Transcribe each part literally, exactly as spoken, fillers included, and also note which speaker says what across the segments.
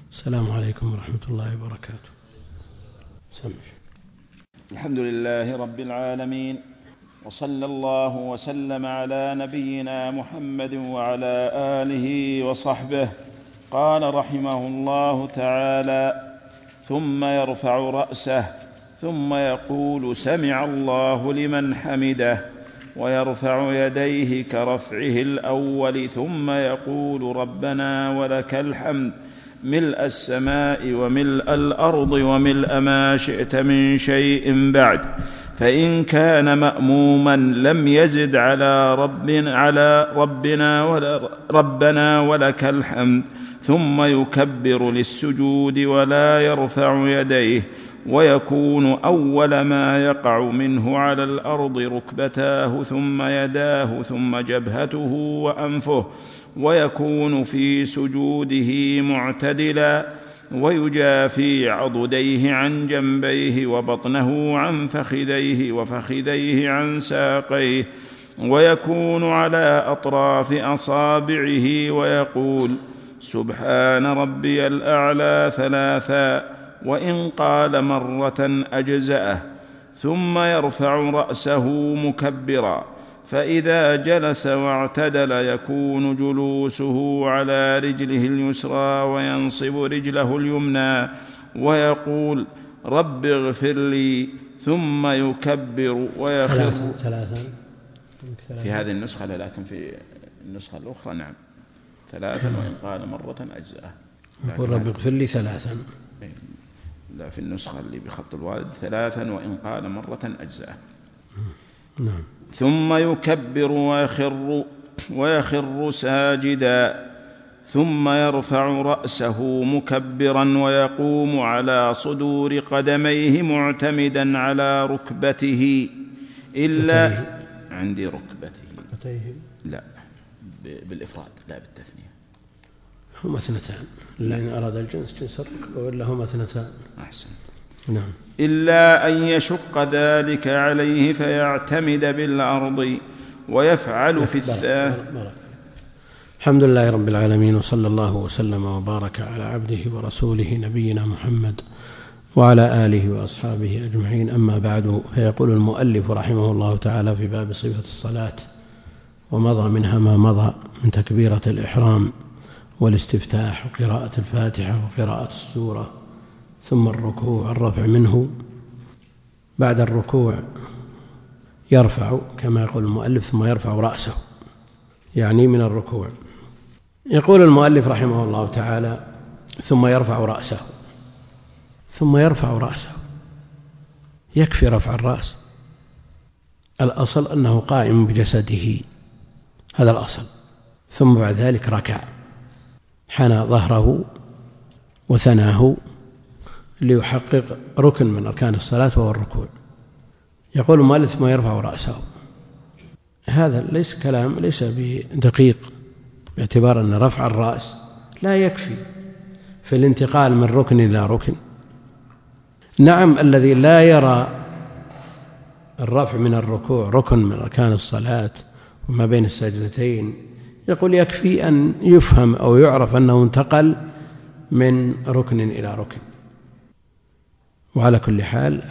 Speaker 1: السلام عليكم ورحمة الله وبركاته. سمع.
Speaker 2: الحمد لله رب العالمين، وصلى الله وسلم على نبينا محمد وعلى آله وصحبه. قال رحمه الله تعالى: ثم يرفع رأسه ثم يقول سمع الله لمن حمده، ويرفع يديه كرفعه الأول، ثم يقول ربنا ولك الحمد ملء السماء وملء الأرض وملء ما شئت من شيء بعد. فإن كان مأموما لم يزد على ربنا, على ربنا, ولا ربنا ولك الحمد، ثم يكبر للسجود ولا يرفع يديه، ويكون أول ما يقع منه على الأرض ركبتاه ثم يداه ثم جبهته وأنفه، ويكون في سجوده معتدلا، ويجافي عضديه عن جنبيه، وبطنه عن فخذيه، وفخذيه عن ساقيه، ويكون على أطراف أصابعه، ويقول سبحان ربي الأعلى ثلاثا، وإن قال مرة أجزأه. ثم يرفع رأسه مكبرا، فإذا جلس واعتدل يكون جلوسه على رجله اليسرى، وينصب رجله اليمنى، ويقول رب اغفر لي، ثم يكبر ويخر.
Speaker 1: ثلاثا
Speaker 2: في هذه النسخة، لكن في النسخة الأخرى نعم ثلاثا، وإن قال مرة أجزأه.
Speaker 1: يقول رب اغفر لي ثلاثا.
Speaker 2: لا، في النسخة اللي بخط الوالد ثلاثا، وإن قال مرة أجزأه.
Speaker 1: نعم.
Speaker 2: ثم يكبر ويخر, ويخر ساجدا، ثم يرفع رأسه مكبرا، ويقوم على صدور قدميه معتمدا على ركبته إلا
Speaker 1: بتيه.
Speaker 2: عندي ركبته
Speaker 1: بتيه.
Speaker 2: لا بالإفراد لا بالتثنية.
Speaker 1: هما اثنتان، لأن أراد الجنس جنس الركبة، ولا هما اثنتان.
Speaker 2: أحسن.
Speaker 1: نعم.
Speaker 2: إلا أن يشق ذلك عليه فيعتمد بالأرض، ويفعل في الثاني.
Speaker 1: الحمد لله رب العالمين، وصلى الله وسلم وبارك على عبده ورسوله نبينا محمد وعلى آله وأصحابه أجمعين. أما بعد، فيقول المؤلف رحمه الله تعالى في باب صفة الصلاة، ومضى منها ما مضى من تكبيرة الإحرام والاستفتاح وقراءة الفاتحة وقراءة السورة، ثم الركوع الرفع منه. بعد الركوع يرفع كما يقول المؤلف، ثم يرفع رأسه، يعني من الركوع. يقول المؤلف رحمه الله تعالى: ثم يرفع رأسه. ثم يرفع رأسه، يكفي رفع الرأس. الأصل أنه قائم بجسده، هذا الأصل. ثم بعد ذلك ركع، حنى ظهره وثناه ليحقق ركن من أركان الصلاة وهو الركوع. يقول المؤلف: ثم يرفع رأسه. هذا ليس كلام ليس بدقيق، باعتبار أن رفع الرأس لا يكفي في الانتقال من ركن إلى ركن. نعم، الذي لا يرى الرفع من الركوع ركن من أركان الصلاة وما بين السجدتين يقول يكفي أن يفهم أو يعرف أنه انتقل من ركن إلى ركن. وعلى كل حال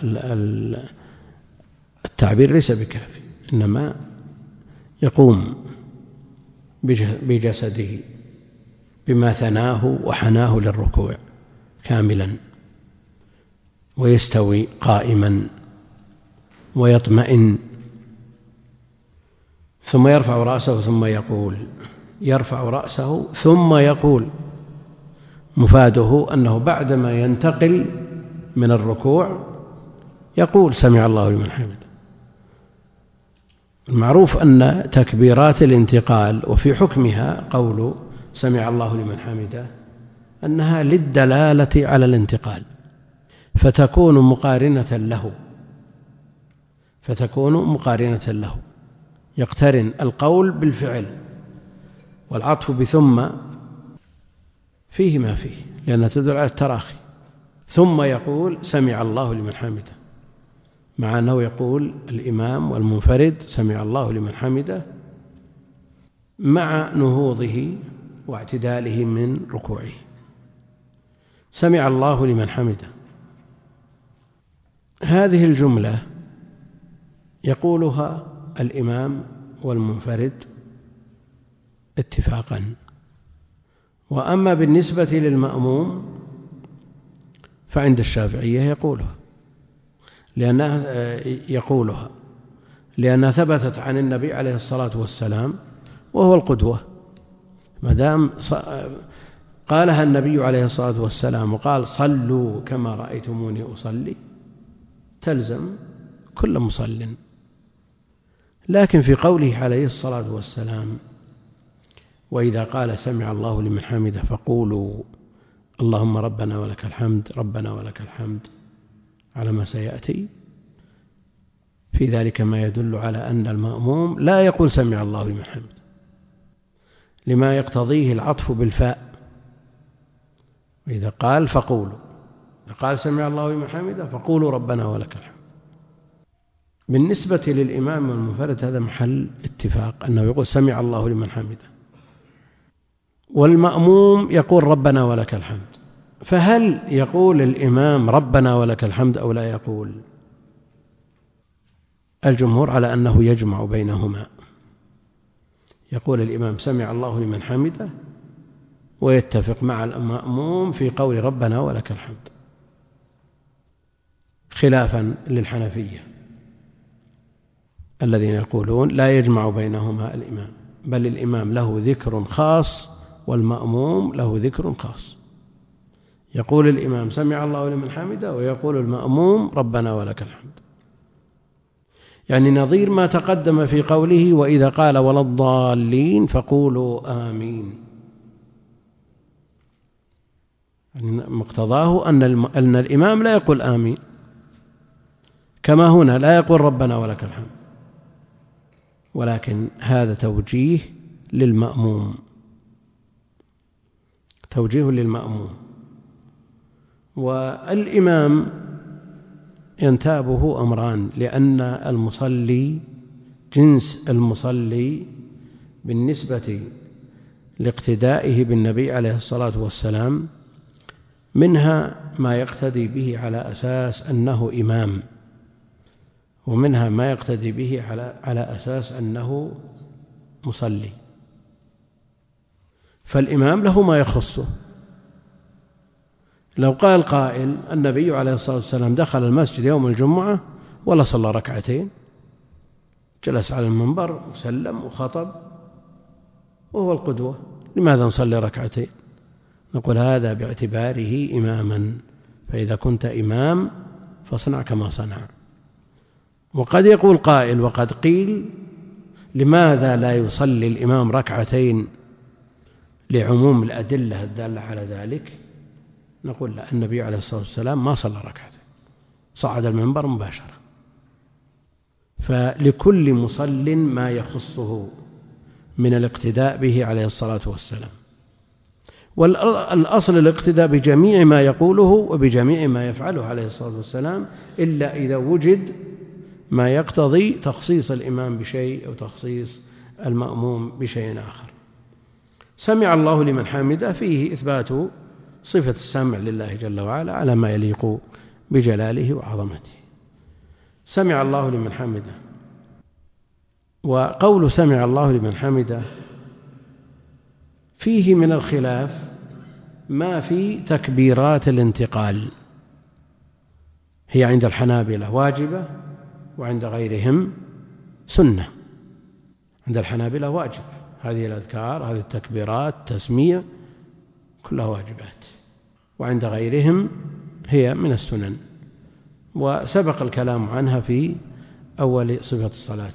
Speaker 1: التعبير ليس بكافي، إنما يقوم بجسده بما ثناه وحناه للركوع كاملا، ويستوي قائما ويطمئن. ثم يرفع رأسه ثم يقول. يرفع رأسه ثم يقول، مفاده أنه بعدما ينتقل من الركوع يقول سمع الله لمن حمده. المعروف أن تكبيرات الانتقال وفي حكمها قول سمع الله لمن حمده أنها للدلالة على الانتقال، فتكون مقارنة له فتكون مقارنة له يقترن القول بالفعل، والعطف بثم فيه ما فيه، لأنها تدل على التراخي. ثم يقول سمع الله لمن حمده، مع أنه يقول الإمام والمنفرد سمع الله لمن حمده مع نهوضه واعتداله من ركوعه. سمع الله لمن حمده. هذه الجملة يقولها الإمام والمنفرد اتفاقا، وأما بالنسبة للمأموم فعند الشافعية يقولها لأنها يقولها لأنها ثبتت عن النبي عليه الصلاة والسلام وهو القدوة، ما دام قالها النبي عليه الصلاة والسلام وقال صلوا كما رأيتموني أصلي تلزم كل مصل. لكن في قوله عليه الصلاة والسلام وإذا قال سمع الله لمن حمده فقولوا اللهم ربنا ولك الحمد ربنا ولك الحمد على ما سيأتي، في ذلك ما يدل على أن المأموم لا يقول سمع الله لمن حمده لما يقتضيه العطف بالفاء. وإذا قال فقولوا، قال سمع الله لمن حمده فقولوا ربنا ولك الحمد. بالنسبة للإمام والمنفرد هذا محل اتفاق أنه يقول سمع الله لمن حمده، والمأموم يقول ربنا ولك الحمد. فهل يقول الإمام ربنا ولك الحمد أو لا يقول؟ الجمهور على أنه يجمع بينهما، يقول الإمام سمع الله لمن حمده ويتفق مع المأموم في قول ربنا ولك الحمد، خلافا للحنفية الذين يقولون لا يجمع بينهما الإمام، بل الإمام له ذكر خاص والمأموم له ذكر خاص. يقول الإمام سمع الله لمن حمده ويقول المأموم ربنا ولك الحمد، يعني نظير ما تقدم في قوله وإذا قال ولا الضالين فقولوا آمين، يعني مقتضاه أن, أن الإمام لا يقول آمين، كما هنا لا يقول ربنا ولك الحمد، ولكن هذا توجيه للمأموم، توجيه للمأموم. والإمام ينتابه أمران، لأن المصلي جنس المصلي بالنسبة لاقتدائه بالنبي عليه الصلاة والسلام منها ما يقتدي به على أساس أنه إمام، ومنها ما يقتدي به على على أساس أنه مصلي. فالإمام له ما يخصه. لو قال قائل النبي عليه الصلاة والسلام دخل المسجد يوم الجمعة ولا صلى ركعتين، جلس على المنبر وسلم وخطب وهو القدوة، لماذا نصلي ركعتين؟ نقول هذا باعتباره إماما، فإذا كنت إمام فاصنع كما صنع. وقد يقول قائل وقد قيل لماذا لا يصلي الإمام ركعتين لعموم الأدلة الدالة على ذلك؟ نقول لا، النبي عليه الصلاة والسلام ما صلى ركعتين، صعد المنبر مباشرة. فلكل مصل ما يخصه من الاقتداء به عليه الصلاة والسلام، والأصل الاقتداء بجميع ما يقوله وبجميع ما يفعله عليه الصلاة والسلام، إلا إذا وجد ما يقتضي تخصيص الإمام بشيء أو تخصيص المأموم بشيء آخر. سمع الله لمن حمده فيه إثبات صفة السمع لله جل وعلا على ما يليق بجلاله وعظمته. سمع الله لمن حمده، وقول سمع الله لمن حمده فيه من الخلاف ما في تكبيرات الانتقال، هي عند الحنابلة واجبة وعند غيرهم سنة. عند الحنابلة واجب، هذه الأذكار هذه التكبيرات تسميع كلها واجبات، وعند غيرهم هي من السنن، وسبق الكلام عنها في أول صفة الصلاة.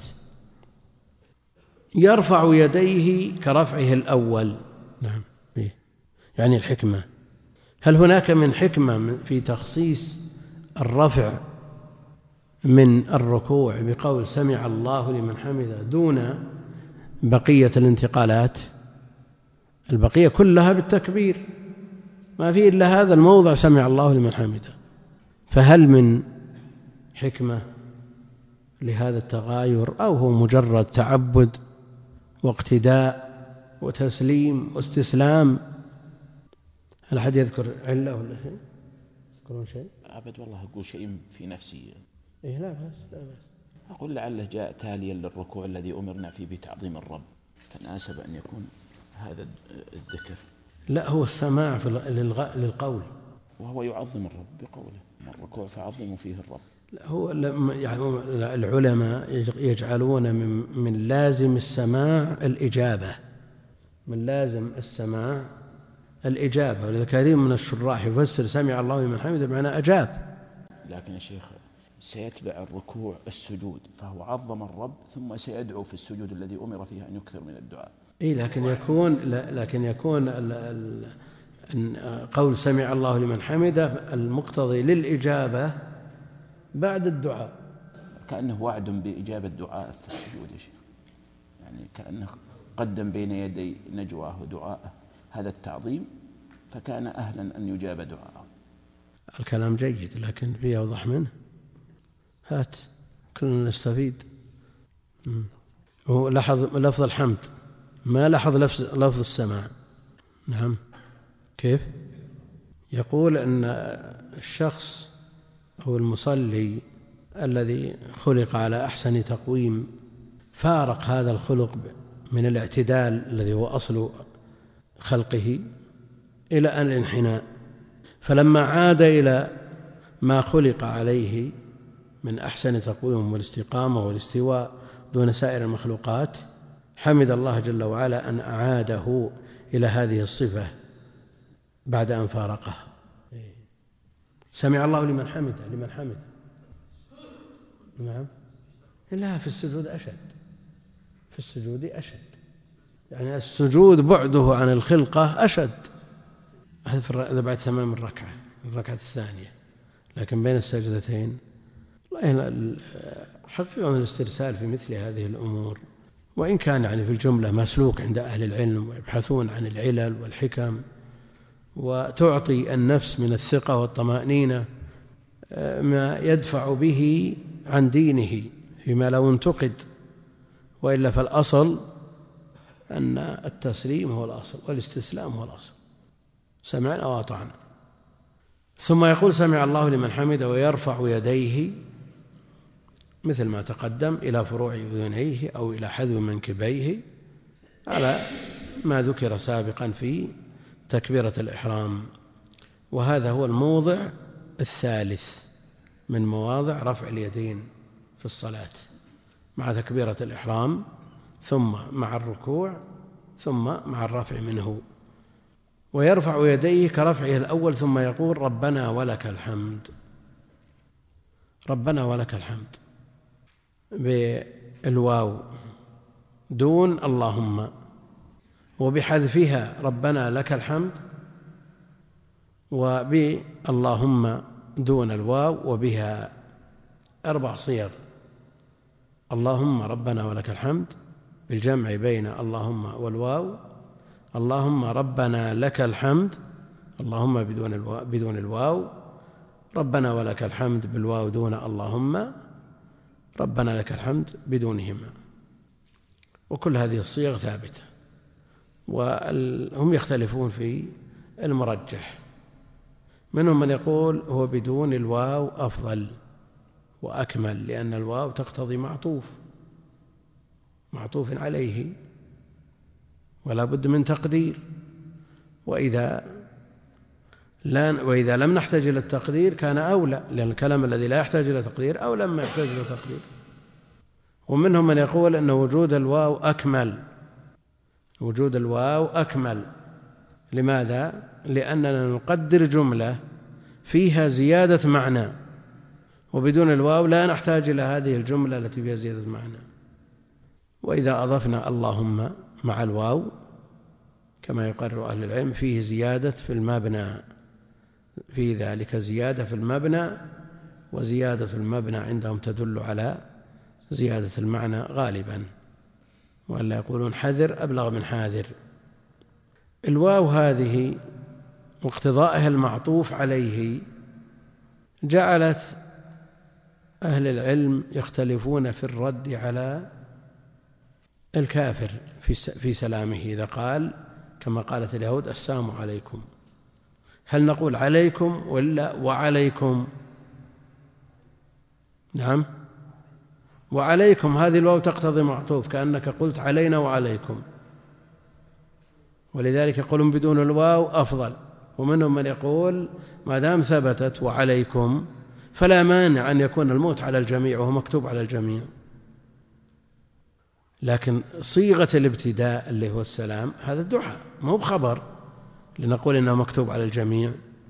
Speaker 1: يرفع يديه كرفعه الأول، نعم، يعني الحكمة. هل هناك من حكمة في تخصيص الرفع من الركوع بقول سمع الله لمن حمده دون بقية الانتقالات؟ البقية كلها بالتكبير، ما في إلا هذا الموضع سمع الله لمن حمده. فهل من حكمة لهذا التغاير، أو هو مجرد تعبد واقتداء وتسليم واستسلام؟ هل أحد يذكر علة ولا شيء؟ يذكرون شيء؟
Speaker 2: أبد والله أقول شيء في نفسي.
Speaker 1: إيه لا بس لا بس
Speaker 2: أقول لعله جاء تاليا للركوع الذي أمرنا فيه بتعظيم الرب، فناسب أن يكون هذا الذكر.
Speaker 1: لا، هو السماع في للقول،
Speaker 2: وهو يعظم الرب بقوله الركوع فعظموا فيه الرب.
Speaker 1: لا هو يعني العلماء يجعلون من, من لازم السماع الإجابة، من لازم السماع الإجابة، ولذا كثير من الشراح يفسر سمع الله لمن حمده بمعنى أجاب.
Speaker 2: لكن يا شيخ سيتبع الركوع السجود، فهو عظم الرب ثم سيدعو في السجود الذي أمر فيه أن يكثر من الدعاء.
Speaker 1: إيه لكن يكون لكن يكون قول سمع الله لمن حمده المقتضي للإجابة بعد الدعاء،
Speaker 2: كأنه وعد بإجابة الدعاء في السجود يا شيخ، يعني كأنه قدم بين يدي نجواه ودعاءه هذا التعظيم، فكان أهلا أن يجاب دعاءه.
Speaker 1: الكلام جيد لكن فيه أوضح منه، هات كلنا نستفيد. هو لاحظ لفظ الحمد، ما لاحظ لفظ السماع. نعم كيف؟ يقول أن الشخص هو المصلي الذي خلق على أحسن تقويم فارق هذا الخلق من الاعتدال الذي هو أصل خلقه إلى أن الانحناء، فلما عاد إلى ما خلق عليه من أحسن تقويم والاستقامة والاستواء دون سائر المخلوقات حمد الله جل وعلا أن أعاده إلى هذه الصفة بعد أن فارقه. سمع الله لمن حمده لمن حمده نعم لا في السجود أشد، في السجود أشد، يعني السجود بعده عن الخلقة أشد، هذا بعد تمام الركعة الركعة الثانية، لكن بين السجدتين حقيقة الاسترسال في مثل هذه الأمور، وإن كان يعني في الجملة مسلوك عند أهل العلم ويبحثون عن العلل والحكم، وتعطي النفس من الثقة والطمأنينة ما يدفع به عن دينه فيما لو انتقد، وإلا فالأصل أن التسليم هو الأصل والاستسلام هو الأصل، سمعنا وأطعنا. ثم يقول سمع الله لمن حمده ويرفع يديه مثل ما تقدم إلى فروع أذنيه أو إلى حذو منكبيه على ما ذكر سابقا في تكبيرة الإحرام، وهذا هو الموضع الثالث من مواضع رفع اليدين في الصلاة، مع تكبيرة الإحرام ثم مع الركوع ثم مع الرفع منه. ويرفع يديه كرفعه الأول ثم يقول ربنا ولك الحمد، ربنا ولك الحمد بالواو دون اللهم، وبحذفها ربنا لك الحمد، وباللهم دون الواو، وبها أربع صيغ: اللهم ربنا ولك الحمد بالجمع بين اللهم والواو، اللهم ربنا لك الحمد اللهم بدون الواو, بدون الواو، ربنا ولك الحمد بالواو دون اللهم، ربنا لك الحمد بدونهما. وكل هذه الصيغ ثابتة، وهم يختلفون في المرجح، منهم من يقول هو بدون الواو أفضل وأكمل، لأن الواو تقتضي معطوف معطوف عليه ولا بد من تقدير، وإذا لا وإذا لم نحتاج إلى التقدير كان أولى، لأن الكلام الذي لا يحتاج إلى تقدير أولى ما يحتاج إلى تقدير. ومنهم من يقول أن وجود الواو أكمل، وجود الواو أكمل. لماذا؟ لأننا نقدر جملة فيها زيادة معنى، وبدون الواو لا نحتاج إلى هذه الجملة التي فيها زيادة معنى. وإذا أضفنا اللهم مع الواو كما يقرر أهل العلم فيه زيادة في المبنى، في ذلك زيادة في المبنى، وزيادة في المبنى عندهم تدل على زيادة المعنى غالبا، ولا يقولون حذر أبلغ من حاذر. الواو هذه واقتضائها المعطوف عليه جعلت أهل العلم يختلفون في الرد على الكافر في سلامه إذا قال كما قالت اليهود السلام عليكم، هل نقول عليكم ولا وعليكم؟ نعم، وعليكم هذه الواو تقتضي معطوف، كأنك قلت علينا وعليكم، ولذلك يقولون بدون الواو أفضل. ومنهم من يقول ما دام ثبتت وعليكم فلا مانع أن يكون الموت على الجميع وهو مكتوب على الجميع، لكن صيغة الابتداء اللي هو السلام هذا الدعاء مو بخبر لنقول إنه مكتوب على الجميع.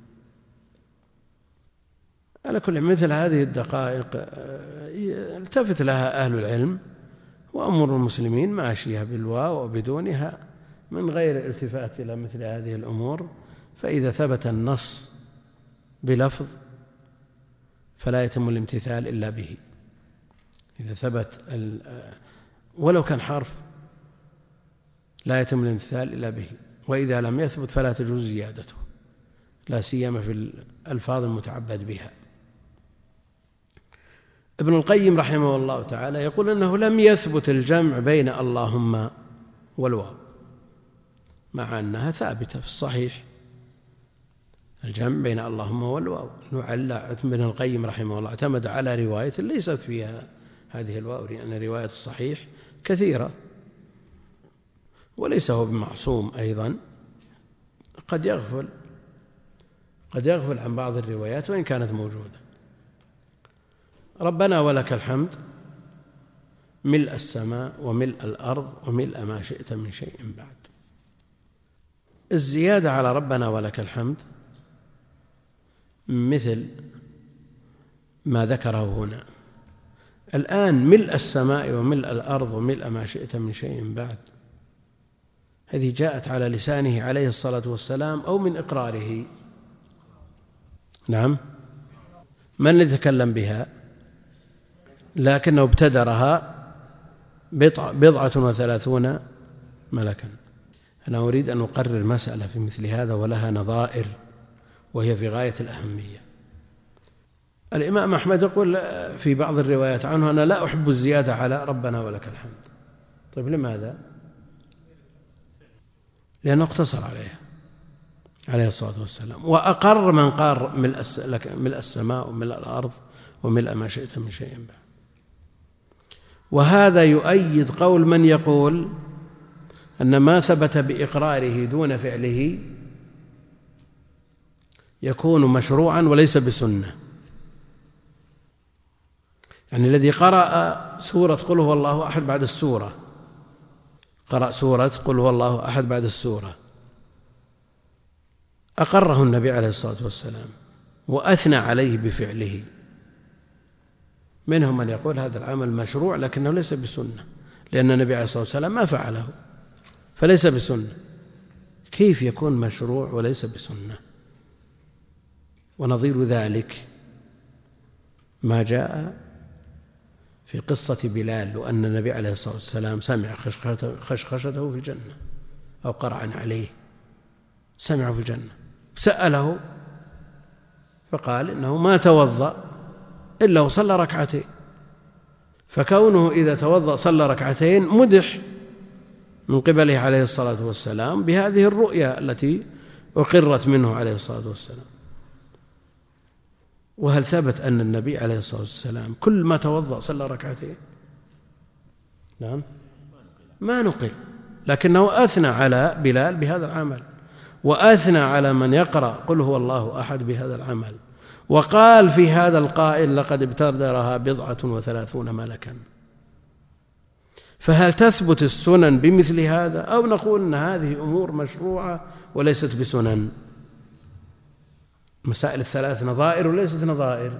Speaker 1: على كل مثل هذه الدقائق التفت لها أهل العلم، وأمر المسلمين ماشية بالواو وبدونها من غير التفات إلى مثل هذه الأمور. فإذا ثبت النص بلفظ فلا يتم الامتثال إلا به، إذا ثبت ولو كان حرف لا يتم الامتثال إلا به، وإذا لم يثبت فلا تجوز زيادته، لا سيما في الألفاظ المتعبد بها. ابن القيم رحمه الله تعالى يقول أنه لم يثبت الجمع بين اللهم والواو، مع أنها ثابتة في الصحيح الجمع بين اللهم والواو. ابن القيم رحمه الله اعتمد على رواية ليست فيها هذه الواو، لأن رواية الصحيح كثيرة، وليس هو بمعصوم أيضا، قد يغفل قد يغفل عن بعض الروايات وإن كانت موجودة. ربنا ولك الحمد ملء السماء وملء الأرض وملء ما شئت من شيء بعد. الزيادة على ربنا ولك الحمد مثل ما ذكره هنا الآن، ملء السماء وملء الأرض وملء ما شئت من شيء بعد، هذه جاءت على لسانه عليه الصلاة والسلام أو من إقراره؟ نعم، من يتكلم بها؟ لكنه ابتدرها بضعة وثلاثون ملكا. أنا أريد أن أقرر مسألة في مثل هذا ولها نظائر وهي في غاية الأهمية. الإمام أحمد يقول في بعض الروايات عنه أنا لا أحب الزيادة على ربنا ولك الحمد. طيب لماذا؟ لأنه اقتصر عليها عليه الصلاة والسلام، وأقر من قال ملء السماء وملء الأرض وملء ما شئت من شيء بعد. وهذا يؤيد قول من يقول أن ما ثبت بإقراره دون فعله يكون مشروعا وليس بسنة. يعني الذي قرأ سورة قل هو الله أحد بعد السورة، قرأ سورة قل هو الله أحد بعد السورة، أقره النبي عليه الصلاة والسلام وأثنى عليه بفعله. منهم من يقول هذا العمل مشروع لكنه ليس بسنة، لأن النبي عليه الصلاة والسلام ما فعله فليس بسنة. كيف يكون مشروع وليس بسنة؟ ونظير ذلك ما جاء في قصة بلال، وأن النبي عليه الصلاة والسلام سمع خشخشته في الجنة أو قرعا عليه، سمعه في الجنة، سأله فقال إنه ما توضأ إلا وصلى ركعتين، فكونه إذا توضأ صلى ركعتين مدح من قبله عليه الصلاة والسلام بهذه الرؤيا التي أقرت منه عليه الصلاة والسلام. وهل ثبت أن النبي عليه الصلاة والسلام كل ما توضأ صلى ركعتين؟ نعم، ما نقل، لكنه أثنى على بلال بهذا العمل، وأثنى على من يقرأ قل هو الله أحد بهذا العمل، وقال في هذا القائل لقد ابتدرها بضعة وثلاثون ملكا. فهل تثبت السنن بمثل هذا، أو نقول أن هذه أمور مشروعة وليست بسنن؟ مسائل الثلاث نظائر وليست نظائر،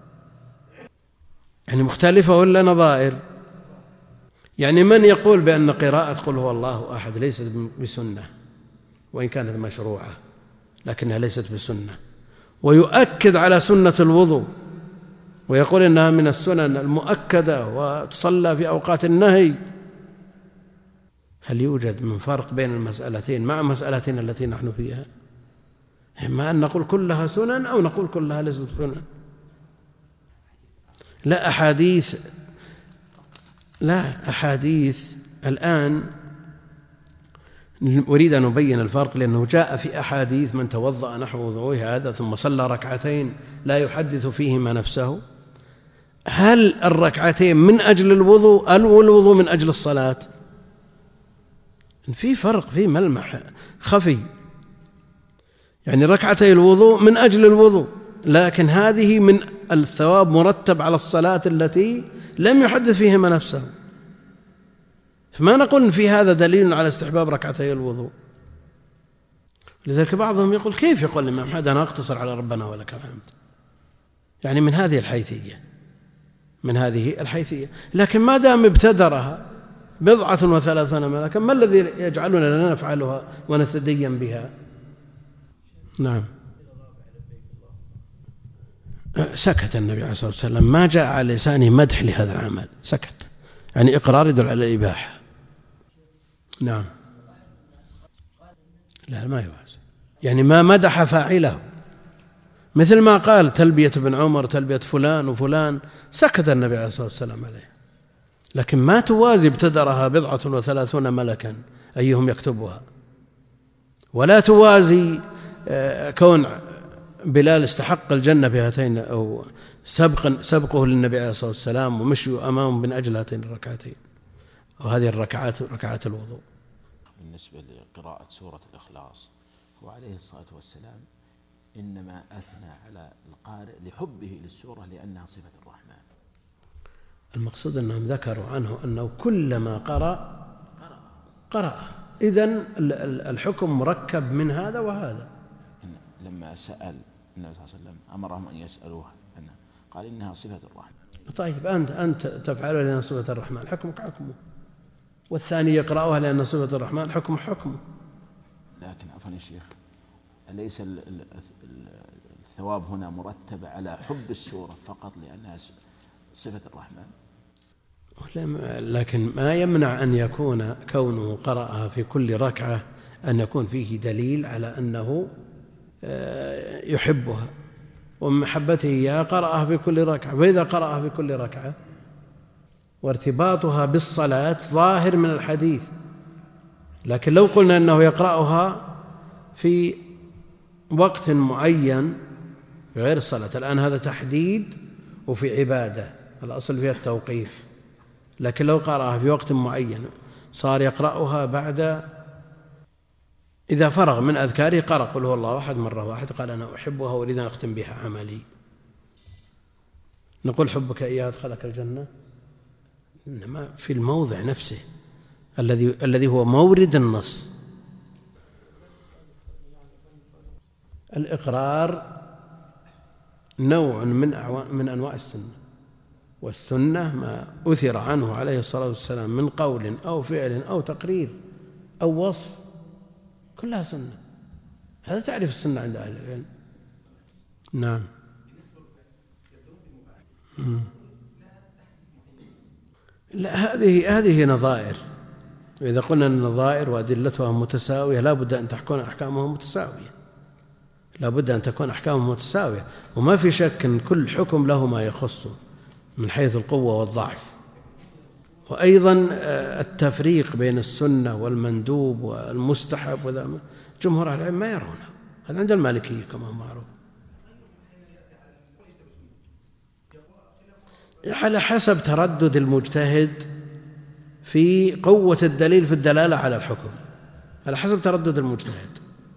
Speaker 1: يعني مختلفة ولا نظائر؟ يعني من يقول بأن قراءة قل هو الله أحد ليست بسنة وإن كانت مشروعة لكنها ليست بسنة، ويؤكد على سنة الوضوء ويقول إنها من السنن المؤكدة وتصلى في أوقات النهي، هل يوجد من فرق بين المسألتين مع مسألتنا التي نحن فيها؟ إما أن نقول كلها سنن أو نقول كلها ليست سنن. لا أحاديث لا أحاديث الآن أريد أن أبين الفرق، لأنه جاء في أحاديث من توضأ نحو وضوءه هذا ثم صلى ركعتين لا يحدث فيهما نفسه. هل الركعتين من أجل الوضوء أو الوضوء من أجل الصلاة؟ في فرق، في ملمح خفي. يعني ركعتي الوضوء من أجل الوضوء، لكن هذه من الثواب مرتب على الصلاة التي لم يحدث فيهما نفسه. فما نقول في هذا دليل على استحباب ركعتي الوضوء. لذلك بعضهم يقول كيف يقول الإمام أحمد أنا أقتصر على ربنا ولك الحمد، يعني من هذه الحيثية من هذه الحيثية. لكن ما دام ابتدرها بضعة وثلاثون ملكا، ما الذي يجعلنا لا نفعلها ونتدين بها؟ نعم. سكت النبي عليه الصلاة والسلام، ما جاء على لسانه مدح لهذا العمل، سكت، يعني إقرار يدل على الإباحة. نعم. لا ما يوازي، يعني ما مدح فاعله، مثل ما قال تلبية ابن عمر تلبية فلان وفلان، سكت النبي عليه الصلاة والسلام عليه. لكن ما توازي ابتدرها بضعة وثلاثون ملكا أيهم يكتبها، ولا توازي كون بلال استحق الجنة بهاتين أو سبق سبقه للنبي عليه الصلاة والسلام ومشوا أمامه من أجل هاتين الركعتين أو هذه الركعات ركعات الوضوء.
Speaker 2: بالنسبة لقراءة سورة الإخلاص، هو عليه الصلاة والسلام إنما أثنى على القارئ لحبه للسورة لأنها صفة الرحمن.
Speaker 1: المقصود أنهم ذكروا عنه أنه كلما قرأ قرأ، إذن الحكم مركب من هذا وهذا.
Speaker 2: لما سأل النبي صلى الله عليه وسلم أمرهم أن يسألوها عنها، قال إنها صفة الرحمن.
Speaker 1: طيب أنت أنت تفعلها لأنها صفة الرحمن، حكمك حكمه، والثاني يقرأها لأنها صفة الرحمن، حكم حكمه.
Speaker 2: لكن عفوا يا شيخ، أليس الثواب هنا مرتب على حب السورة فقط لأنها صفة الرحمن؟
Speaker 1: لكن ما يمنع أن يكون كونه قرأها في كل ركعة أن يكون فيه دليل على أنه يحبها، ومن محبته إياه قرأها في كل ركعة. وإذا قرأها في كل ركعة وارتباطها بالصلاة ظاهر من الحديث، لكن لو قلنا أنه يقرأها في وقت معين في غير الصلاة، الآن هذا تحديد وفي عبادة، الأصل فيها التوقيف. لكن لو قرأها في وقت معين صار يقرأها بعد إذا فرغ من أذكاره، قرأ قل هو الله أحد مرة واحدة، قال أنا أحبها وأريد أن أختم بها عملي. نقول حبك إياه أدخلك الجنة؟ إنما في الموضع نفسه الذي الذي هو مورد النص. الإقرار نوع من من أنواع السنة، والسنة ما أثر عنه عليه الصلاة والسلام من قول أو فعل أو تقرير أو وصف، كلها سنة. هذا تعرف السنة عند أهل العلم. نعم. لا، هذه هذه نظائر، وإذا قلنا النظائر وأدلتها متساوية لا بد أن تكون أحكامها متساوية، لا بد أن تكون أحكامها متساوية، وما في شك أن كل حكم له ما يخصه من حيث القوة والضعف. وأيضا التفريق بين السنة والمندوب والمستحب وذا جمهور أهل العلم ما يرونه، هذا عند المالكية كما معروف. على حسب تردد المجتهد في قوة الدليل في الدلالة على الحكم، على حسب تردد المجتهد.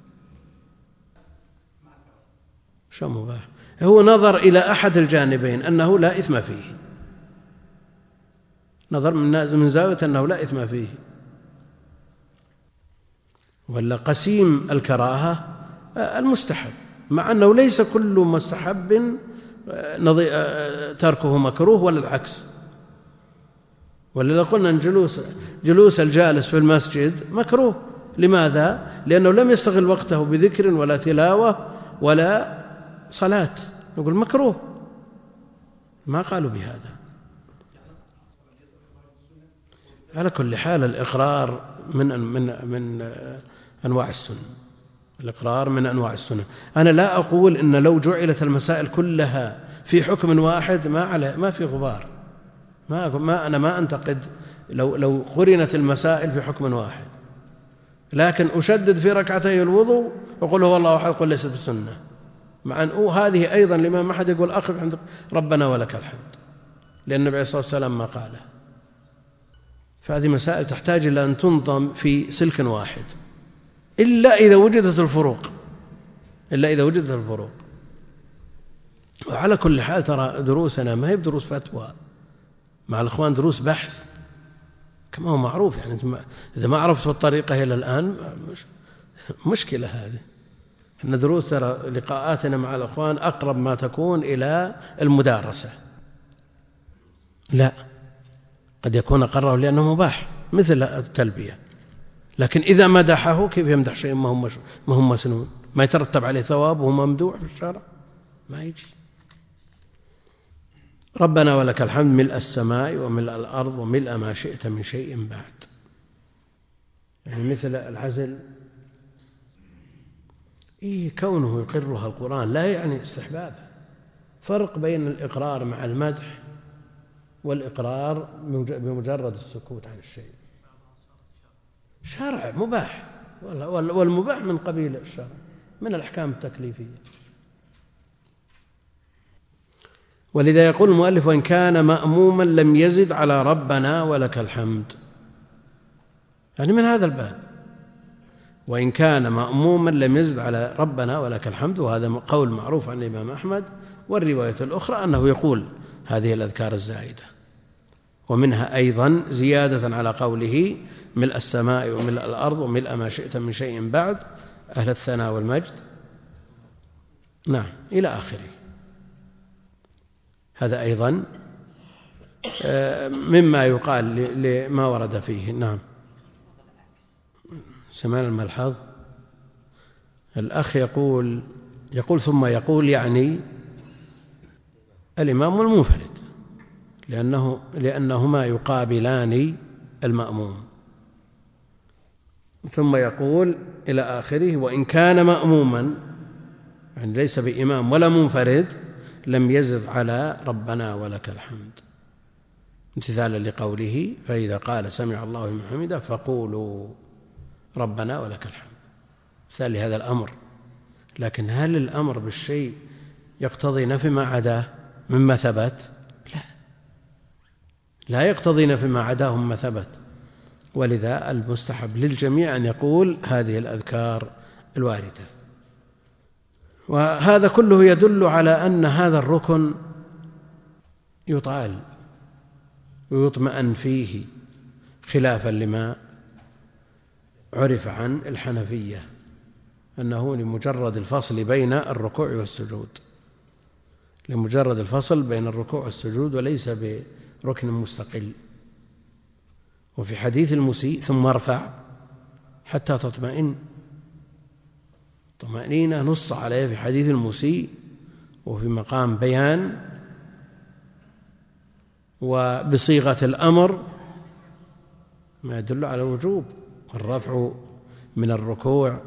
Speaker 1: شو مباح؟ هو نظر إلى أحد الجانبين أنه لا إثم فيه، نظر من زاوية أنه لا إثم فيه، ولا قسيم الكراهة المستحب، مع أنه ليس كل مستحب تركه مكروه ولا العكس. ولذا قلنا أن جلوس, جلوس الجالس في المسجد مكروه. لماذا؟ لأنه لم يستغل وقته بذكر ولا تلاوة ولا صلاة، نقول مكروه، ما قالوا بهذا. على كل حال الإقرار من من من أنواع السنة، الإقرار من أنواع السنة. أنا لا أقول إن لو جعلت المسائل كلها في حكم واحد ما عليه ما في غبار، ما ما أنا ما أنتقد لو لو قرنت المسائل في حكم واحد، لكن أشدد في ركعتي الوضوء وقل هو الله أحد قل ليست بسنة، مع أن هذه أيضا الإمام أحد يقول أقف عند ربنا ولك الحمد، لأن النبي عليه الصلاة والسلام ما قاله. فهذه مسائل تحتاج إلى أن تنظم في سلك واحد، إلا إذا وجدت الفروق إلا إذا وجدت الفروق. وعلى كل حال ترى دروسنا ما هي بدروس فتوى مع الإخوان، دروس بحث كما هو معروف. يعني إذا ما عرفت الطريقة إلى الآن مش مشكلة هذه. إن دروس ترى لقاءاتنا مع الإخوان أقرب ما تكون إلى المدارسة. لا، قد يكون قرره لأنه مباح مثل التلبية، لكن إذا مدحه كيف يمدح شيء ما هم ما هم مسنون، ما يترتب عليه ثواب وهو ممدوح في الشرع؟ ما يجي. ربنا ولك الحمد ملء السماء وملء الأرض وملء ما شئت من شيء بعد. يعني مثل العزل إيه كونه يقرها القرآن لا يعني استحبابه. فرق بين الإقرار مع المدح والإقرار بمجرد السكوت عن الشيء. شرع مباح، والمباح من قبيل الشرع من الأحكام التكليفية. ولذا يقول المؤلف وإن كان مأموما لم يزد على ربنا ولك الحمد، يعني من هذا الباب. وإن كان مأموما لم يزد على ربنا ولك الحمد، وهذا قول معروف عن الإمام أحمد. والرواية الأخرى أنه يقول هذه الأذكار الزائدة، ومنها أيضا زيادة على قوله ملء السماء وملء الأرض وملء ما شئت من شيء بعد أهل الثناء والمجد، نعم إلى آخره. هذا أيضا مما يقال لما ورد فيه. نعم. سمعنا الملحظ. الأخ يقول يقول ثم يقول يعني الإمام والمنفرد، لأنه لأنهما يقابلان المأموم. ثم يقول إلى آخره وإن كان مأموما، يعني ليس بإمام ولا منفرد، لم يزد على ربنا ولك الحمد، امتثالا لقوله فإذا قال سمع الله لمن حمده فقولوا ربنا ولك الحمد، مثال لهذا الأمر. لكن هل الأمر بالشيء يقتضي نفي ما عداه مما ثبت؟ لا، لا يقتضي نفي ما عداه مما ثبت. ولذا المستحب للجميع أن يقول هذه الأذكار الواردة. وهذا كله يدل على أن هذا الركن يطال ويطمئن فيه، خلافا لما عرف عن الحنفية أنه لمجرد الفصل بين الركوع والسجود، لمجرد الفصل بين الركوع والسجود وليس بركن مستقل. وفي حديث المسيء ثم ارفع حتى تطمئن، طمأنينة نص عليه في حديث المسيء وفي مقام بيان وبصيغة الأمر، ما يدل على الوجوب. الرفع من الركوع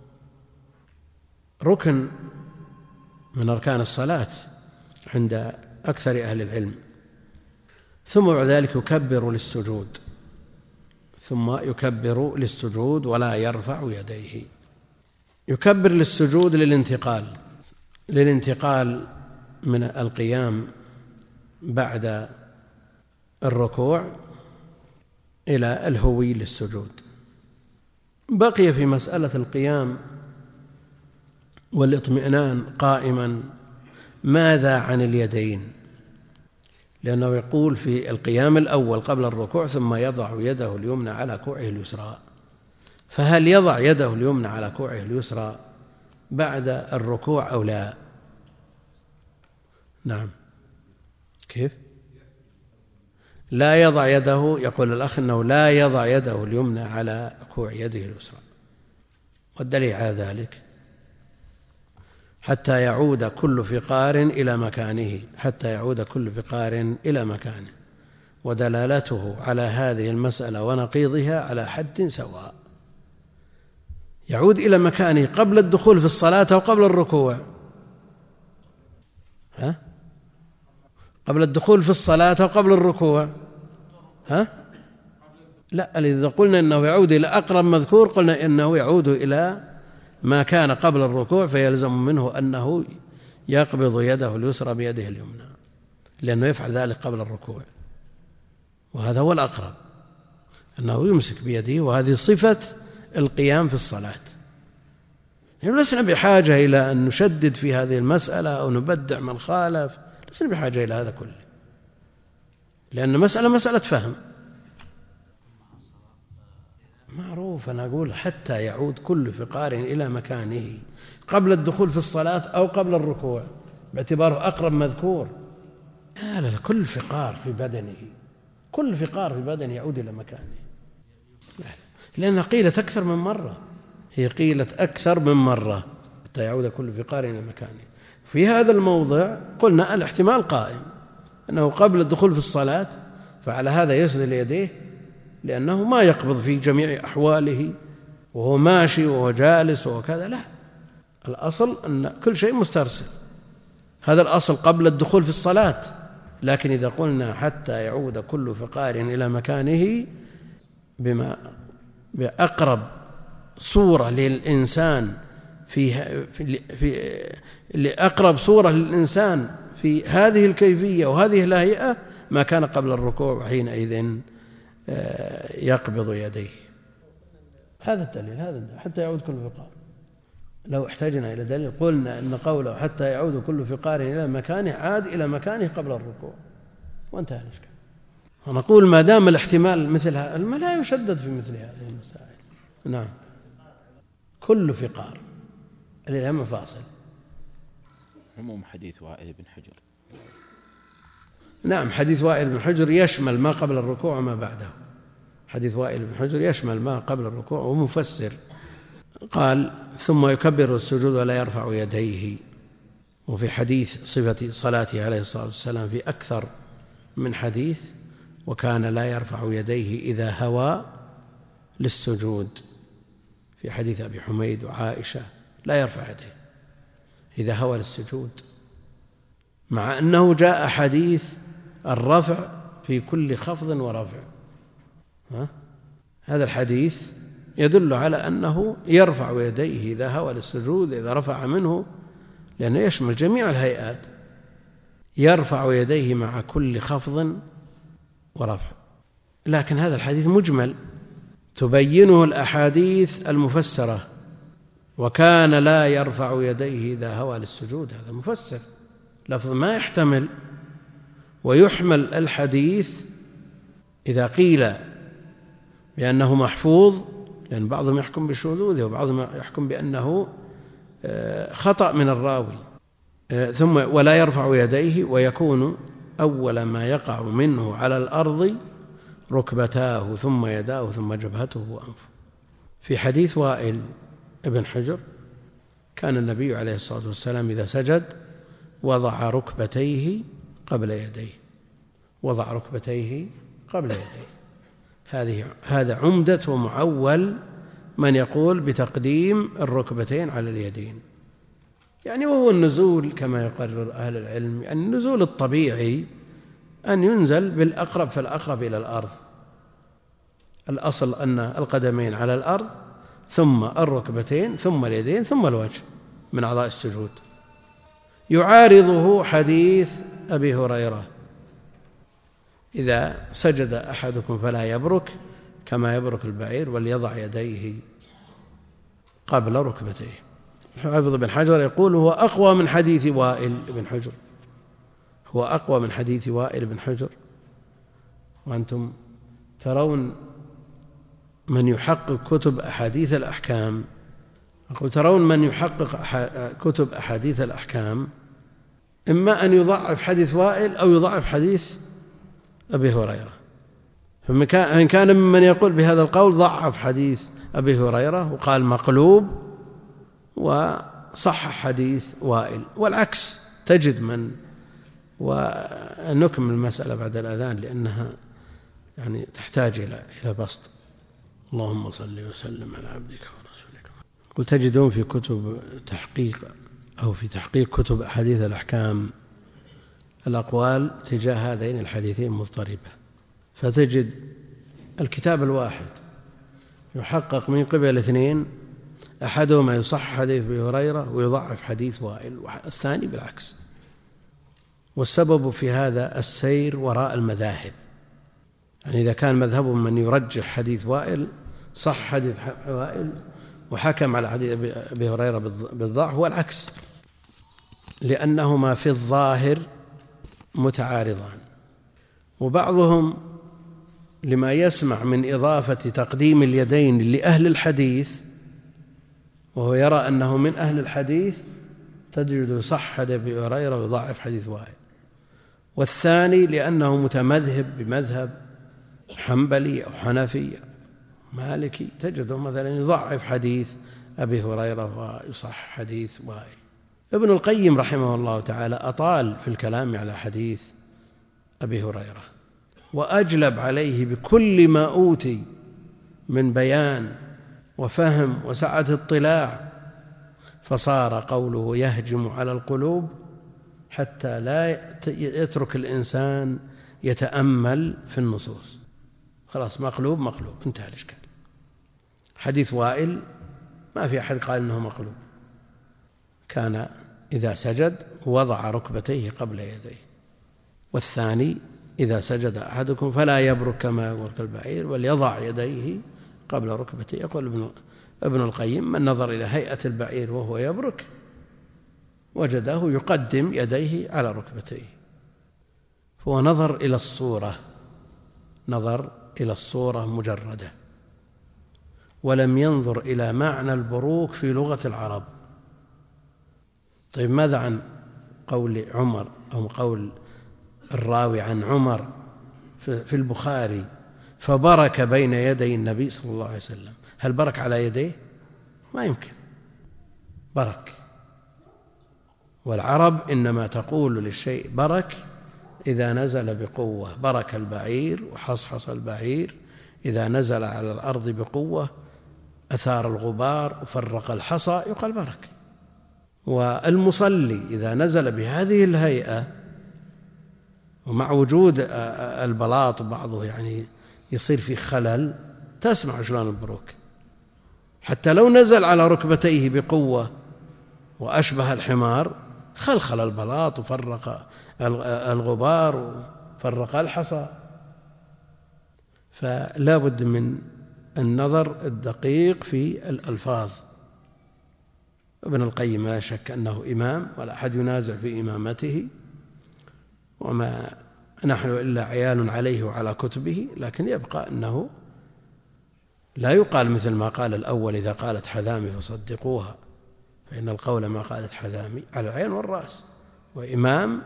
Speaker 1: ركن من أركان الصلاة عند أكثر أهل العلم. ثم بعد ذلك يكبر للسجود، ثم يكبر للسجود ولا يرفع يديه. يكبر للسجود للانتقال للانتقال من القيام بعد الركوع إلى الهوي للسجود. بقي في مسألة القيام والاطمئنان قائما ماذا عن اليدين؟ لأنه يقول في القيام الأول قبل الركوع ثم يضع يده اليمنى على كوعه اليسرى، فهل يضع يده اليمنى على كوعه اليسرى بعد الركوع أو لا؟ نعم. كيف؟ لا يضع يده، يقول الأخ أنه لا يضع يده اليمنى على كوع يده اليسرى، والدليل على ذلك حتى يعود كل فقار إلى مكانه، حتى يعود كل فقار إلى مكانه، ودلالته على هذه المسألة ونقيضها على حد سواء. يعود إلى مكانه قبل الدخول في الصلاة أو قبل الركوع؟ ها؟ قبل الدخول في الصلاة أو قبل الركوع؟ ها؟ لا، إذا قلنا إنه يعود إلى أقرب مذكور قلنا إنه يعود إلى ما كان قبل الركوع، فيلزم منه أنه يقبض يده اليسرى بيده اليمنى، لأنه يفعل ذلك قبل الركوع، وهذا هو الأقرب، أنه يمسك بيده، وهذه صفة القيام في الصلاة. يعني لسنا بحاجة إلى أن نشدد في هذه المسألة أو نبدع من خالف، لسنا بحاجة إلى هذا كله، لأن مسألة مسألة فهم معروف. أنا أقول حتى يعود كل فقار إلى مكانه قبل الدخول في الصلاة أو قبل الركوع، باعتباره أقرب مذكور. لا لا، كل فقار في بدنه، كل فقار في بدنه يعود إلى مكانه، لأنها قيلت أكثر من مرة، هي قيلت أكثر من مرة حتى يعود كل فقار إلى مكانه. في هذا الموضع قلنا الاحتمال قائم أنه قبل الدخول في الصلاة، فعلى هذا يسدل يديه، لأنه ما يقبض في جميع أحواله وهو ماشي وهو جالس وكذا، لا، الأصل أن كل شيء مسترسل، هذا الأصل قبل الدخول في الصلاة. لكن إذا قلنا حتى يعود كل فقار إلى مكانه بما بأقرب صورة للإنسان في في في لأقرب صورة للإنسان في هذه الكيفية وهذه الهيئة ما كان قبل الركوع، وحينئذ يقبض يديه. هذا الدليل، هذا حتى يعود كل فقار. لو احتاجنا إلى دليل قلنا أن قوله حتى يعود كل فقار إلى مكانه عاد إلى مكانه قبل الركوع، وانتهى الإشكال. ونقول ما دام الاحتمال مثل هذا لا يشدد في مثل هذه المسائل. نعم، كل فقار الإلهام فاصل.
Speaker 2: عموم حديث وائل بن حجر.
Speaker 1: نعم، حديث وائل بن حجر يشمل ما قبل الركوع وما بعده. حديث وائل بن حجر يشمل ما قبل الركوع، ومفسر قال ثم يكبر السجود ولا يرفع يديه. وفي حديث صفة صلاته عليه الصلاة والسلام في أكثر من حديث، وكان لا يرفع يديه إذا هوى للسجود. في حديث أبي حميد وعائشة لا يرفع يديه إذا هوى للسجود، مع أنه جاء حديث الرفع في كل خفض ورفع. ها؟ هذا الحديث يدل على أنه يرفع يديه إذا هوى للسجود، إذا رفع منه، لأنه يشمل جميع الهيئات، يرفع يديه مع كل خفض ورفع. لكن هذا الحديث مجمل تبينه الأحاديث المفسرة، وكان لا يرفع يديه إذا هوى للسجود، هذا مفسر لفظ ما يحتمل. ويحمل الحديث إذا قيل بأنه محفوظ، لأن بعضهم يحكم بشذوذه وبعضهم يحكم بأنه خطأ من الراوي، ثم ولا يرفع يديه، ويكون أول ما يقع منه على الأرض ركبتاه ثم يداه ثم جبهته وأنفه. في حديث وائل ابن حجر كان النبي عليه الصلاة والسلام إذا سجد وضع ركبتيه قبل يديه، وضع ركبتيه قبل يديه. هذه هذا عمدة ومعول من يقول بتقديم الركبتين على اليدين، يعني وهو النزول كما يقرر أهل العلم، يعني النزول الطبيعي أن ينزل بالأقرب فالأقرب إلى الأرض. الأصل أن القدمين على الأرض، ثم الركبتين، ثم اليدين، ثم الوجه من أعضاء السجود. يعارضه حديث أبي هريرة: إذا سجد أحدكم فلا يبرك كما يبرك البعير وليضع يديه قبل ركبتيه. حافظ بن حجر يقول هو أقوى من حديث وائل بن حجر، هو أقوى من حديث وائل بن حجر. وأنتم ترون من يحقق كتب أحاديث الأحكام، أقول ترون من يحقق كتب أحاديث الأحكام إما أن يضعف حديث وائل أو يضعف حديث أبي هريرة. فإن كان ممن يقول بهذا القول ضعف حديث أبي هريرة وقال مقلوب وصح حديث وائل، والعكس تجد من. ونكمل المسألة بعد الأذان لأنها يعني تحتاج إلى إلى بسط. اللهم صل وسلم على عبدك ورسولك. قلت تجدون في كتب تحقيق أو في تحقيق كتب أحاديث الأحكام الأقوال تجاه هذين الحديثين مضطربة، فتجد الكتاب الواحد يحقق من قبل اثنين، أحدهما يصح حديث أبي هريرة ويضعف حديث وائل، والثاني بالعكس. والسبب في هذا السير وراء المذاهب، يعني إذا كان مذهبهم من يرجح حديث وائل صح حديث وائل وحكم على حديث أبي هريرة بالضعف، والعكس، لأنهما في الظاهر متعارضان. وبعضهم لما يسمع من إضافة تقديم اليدين لأهل الحديث وهو يرى أنه من أهل الحديث تجد يصح حديث أبي هريرة ويضعف حديث وائل. والثاني لأنه متمذهب بمذهب حنبلي أو حنفي مالكي تجده مثلا يضعف حديث أبي هريرة ويصح حديث وائل. ابن القيم رحمه الله تعالى أطال في الكلام على حديث أبي هريرة وأجلب عليه بكل ما أوتي من بيان وفهم وسعة اطلاع، فصار قوله يهجم على القلوب حتى لا يترك الإنسان يتأمل في النصوص. خلاص مقلوب مقلوب انتهى الإشكال. حديث وائل ما في أحد قال إنه مقلوب، كان إذا سجد وضع ركبتيه قبل يديه. والثاني إذا سجد أحدكم فلا يبرك كما يبرك البعير وليضع يديه قبل ركبتيه. يقول ابن القيم من نظر إلى هيئة البعير وهو يبرك وجده يقدم يديه على ركبتيه، فهو نظر إلى الصورة، نظر إلى الصورة مجردة، ولم ينظر إلى معنى البروك في لغة العرب. طيب ماذا عن قول عمر أو قول الراوي عن عمر في البخاري فبرك بين يدي النبي صلى الله عليه وسلم؟ هل برك على يديه؟ ما يمكن، برك. والعرب إنما تقول للشيء برك إذا نزل بقوة، برك البعير وحصحص البعير، إذا نزل على الأرض بقوة أثار الغبار وفرق الحصى يقال برك. والمصلي إذا نزل بهذه الهيئة ومع وجود البلاط بعضه يعني يصير في خلل، تسمع شلون البروك. حتى لو نزل على ركبتيه بقوة وأشبه الحمار خلخل البلاط وفرق الغبار وفرق الحصى. فلا بد من النظر الدقيق في الألفاظ. ابن القيم لا شك أنه إمام ولا أحد ينازع في إمامته، وما نحن إلا عيال عليه وعلى كتبه، لكن يبقى أنه لا يقال مثل ما قال الأول إذا قالت حذامي فصدقوها، فإن القول ما قالت حذامي على العين والرأس، وإمام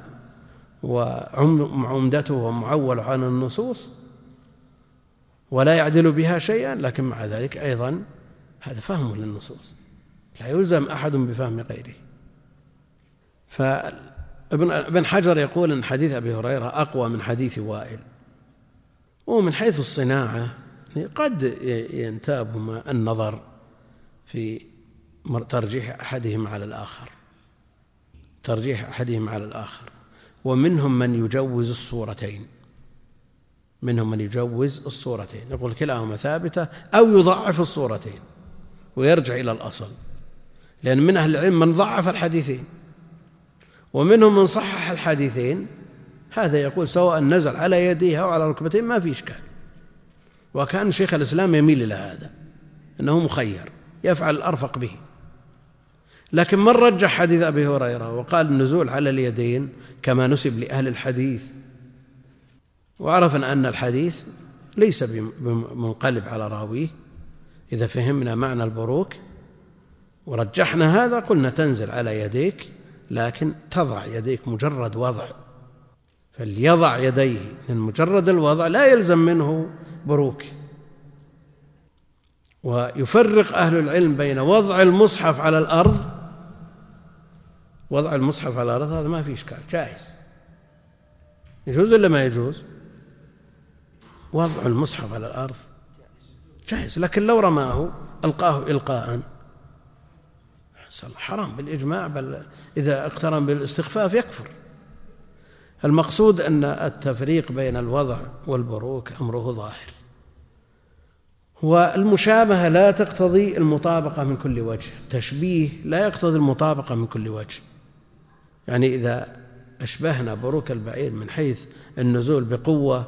Speaker 1: وعمدته ومعول عن النصوص ولا يعدل بها شيئا، لكن مع ذلك أيضا هذا فهم للنصوص، لا يلزم أحد بفهم غيره. فابن حجر يقول أن حديث أبي هريرة أقوى من حديث وائل. ومن حيث الصناعة قد ينتابهما النظر في ترجيح أحدهم على الآخر، ترجيح أحدهم على الآخر. ومنهم من يجوز الصورتين، منهم من يجوز الصورتين، يقول كلاهما ثابتة، أو يضعف الصورتين ويرجع إلى الأصل، لأن من أهل العلم من ضعف الحديثين، ومنهم من صحح الحديثين. هذا يقول سواء نزل على يديه أو على ركبتين ما في إشكال. وكان شيخ الإسلام يميل إلى هذا، أنه مخير يفعل الأرفق به. لكن من رجح حديث أبي هريرة وقال النزول على اليدين كما نسب لأهل الحديث، وعرفنا أن الحديث ليس بمنقلب على راويه، إذا فهمنا معنى البروك ورجحنا هذا قلنا تنزل على يديك، لكن تضع يديك مجرد وضع، فليضع يديه من مجرد الوضع لا يلزم منه بروك. ويفرق أهل العلم بين وضع المصحف على الأرض، وضع المصحف على الأرض هذا ما فيه إشكال، جائز، يجوز ولا ما يجوز؟ وضع المصحف على الأرض جائز، لكن لو رماه ألقاه إلقاء حرام بالإجماع، بل إذا اقترن بالاستخفاف يكفر. المقصود أن التفريق بين الوضع والبروك أمره ظاهر، والمشابهة لا تقتضي المطابقة من كل وجه، تشبيه لا يقتضي المطابقة من كل وجه. يعني إذا أشبهنا بروك البعير من حيث النزول بقوة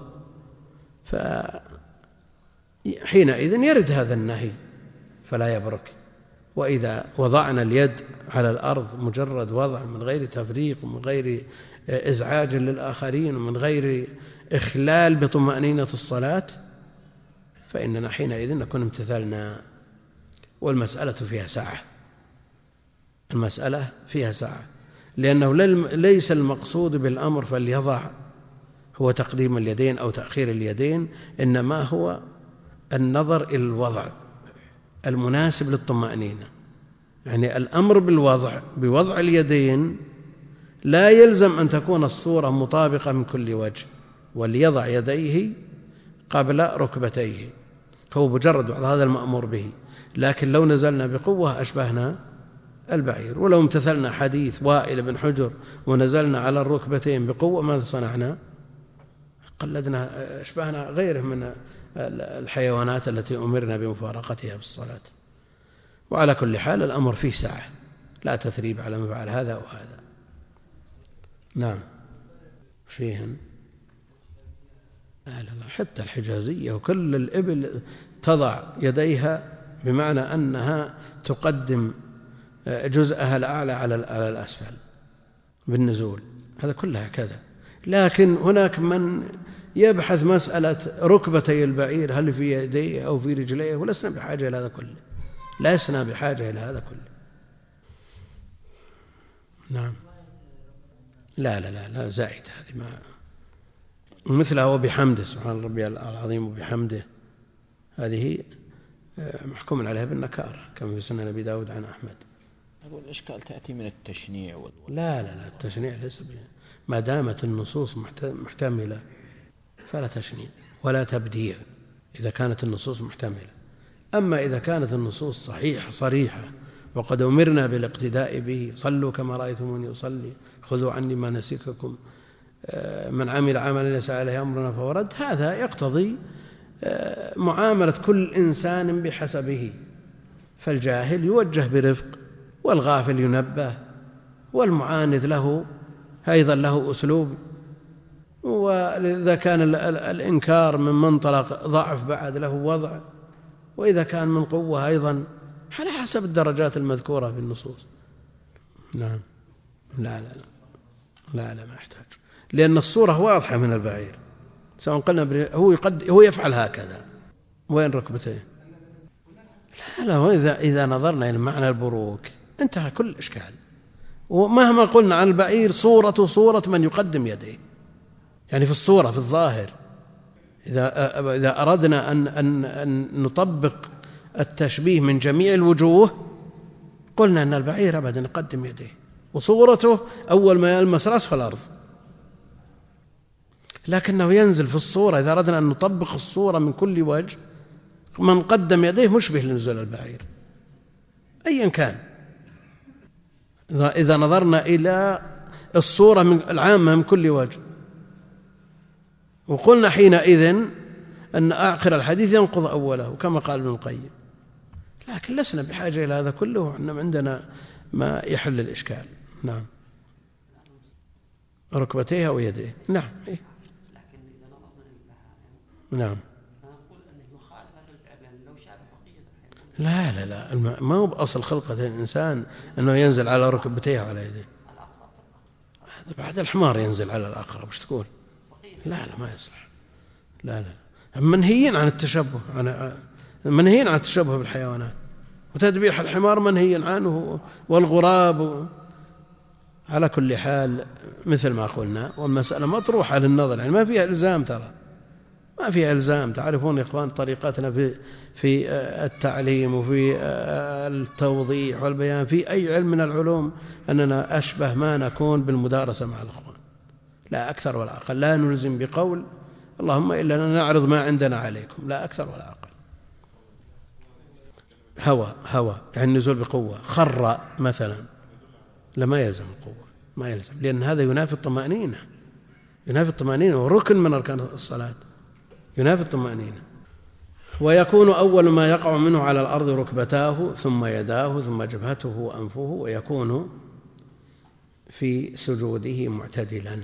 Speaker 1: فحينئذ يرد هذا النهي فلا يبرك. وإذا وضعنا اليد على الأرض مجرد وضع من غير تفريق ومن غير إزعاج للآخرين ومن غير إخلال بطمأنينة الصلاة فإننا حينئذ نكون امتثلنا. والمسألة فيها ساعة، المسألة فيها ساعة، لأنه ليس المقصود بالأمر فليضع هو تقديم اليدين أو تأخير اليدين، إنما هو النظر إلى الوضع المناسب للطمأنينة. يعني الأمر بالوضع بوضع اليدين لا يلزم أن تكون الصورة مطابقة من كل وجه، وليضع يديه قبل ركبتيه، هو مجرد هذا المأمور به. لكن لو نزلنا بقوة أشبهنا البعير، ولو امتثلنا حديث وائل بن حجر ونزلنا على الركبتين بقوة ماذا صنعنا؟ قلدنا أشبهنا غيره من الحيوانات التي أمرنا بمفارقتها في الصلاة. وعلى كل حال الأمر فيه ساعة، لا تثريب على ما فعل هذا وهذا. نعم فيهن لا لا حتى الحجازية وكل الإبل تضع يديها بمعنى أنها تقدم جزءها الأعلى على الأسفل بالنزول، هذا كلها كذا. لكن هناك من يبحث مسألة ركبتي البعير هل في يديه أو في رجليه، ولسنا بحاجة إلى هذا كله، لسنا بحاجة إلى هذا كله. نعم لا لا لا, لا زائد هذه ما مثلها وبحمده سبحان ربي العظيم وبحمده، هذه محكوم عليها بالنكارة كما في سنن أبي داود عن أحمد.
Speaker 2: والإشكال تأتي من التشنيع وال...
Speaker 1: لا لا لا التشنيع ليس ب... ما دامت النصوص محتملة فلا تشنيع ولا تبديع إذا كانت النصوص محتملة. أما إذا كانت النصوص صحيحة صريحة وقد أمرنا بالاقتداء به، صلوا كما رأيتموني أصلي، خذوا عني ما نسككم، من عمل عملا ليس عليه أمرنا فهو رد، هذا يقتضي معاملة كل إنسان بحسبه، فالجاهل يوجه برفق والغافل ينبه والمعاند له أيضا له أسلوب. وإذا كان الإنكار من منطلق ضعف بعد له وضع، وإذا كان من قوة أيضا على حسب الدرجات المذكورة في النصوص. نعم لا لا لا لا, لا ما يحتاج، لأن الصورة واضحة من البعير سواء قلنا هو يقد هو يفعل هكذا وين ركبتيه. لا لا وإذا إذا نظرنا إلى معنى البروك انتهى كل إشكال. ومهما قلنا عن البعير صورة صورة من يقدم يديه، يعني في الصورة في الظاهر إذا إذا أردنا أن أن أن نطبق التشبيه من جميع الوجوه قلنا أن البعير أبدا يقدم يديه وصورته أول ما يلمس رأسه الأرض، لكنه ينزل في الصورة. إذا أردنا أن نطبق الصورة من كل وجه من قدم يديه مشبه لنزول البعير أيا كان. إذا نظرنا إلى الصورة من العامة من كل وجه، وقلنا حينئذ أن آخر الحديث ينقض أوله كما قال ابن القيم، لكن لسنا بحاجة إلى هذا كله، إنما عندنا ما يحل الإشكال. نعم ركبتيها ويديه. نعم إيه؟ نعم لا لا لا ما هو بأصل خلقة الإنسان أنه ينزل على ركبتيه وعلى يديه، هذا بعد الحمار ينزل على الآخر وش تقول؟ لا لا ما يصلح. لا لا منهيين عن التشبه، عن منهيين عن التشبه بالحيوانات، وتذبيح الحمار منهي عنه والغراب. على كل حال مثل ما قلنا والمسألة مطروحة للنظر، يعني ما فيها إلزام، ترى ما فيها إلزام. تعرفون يا إخوان طريقتنا في في التعليم وفي التوضيح والبيان في أي علم من العلوم أننا أشبه ما نكون بالمدارسة مع الإخوان، لا أكثر ولا أقل. لا نلزم بقول اللهم إلا نعرض ما عندنا عليكم، لا أكثر ولا أقل. هوى هوى يعني نزول بقوة، خر مثلا لما يلزم القوة، ما يلزم، لأن هذا ينافي الطمأنينة، ينافي الطمأنينة وركن من أركان الصلاة، ينافي الطمأنينة. ويكون أول ما يقع منه على الأرض ركبتاه ثم يداه ثم جبهته وأنفه، ويكون في سجوده معتدلا.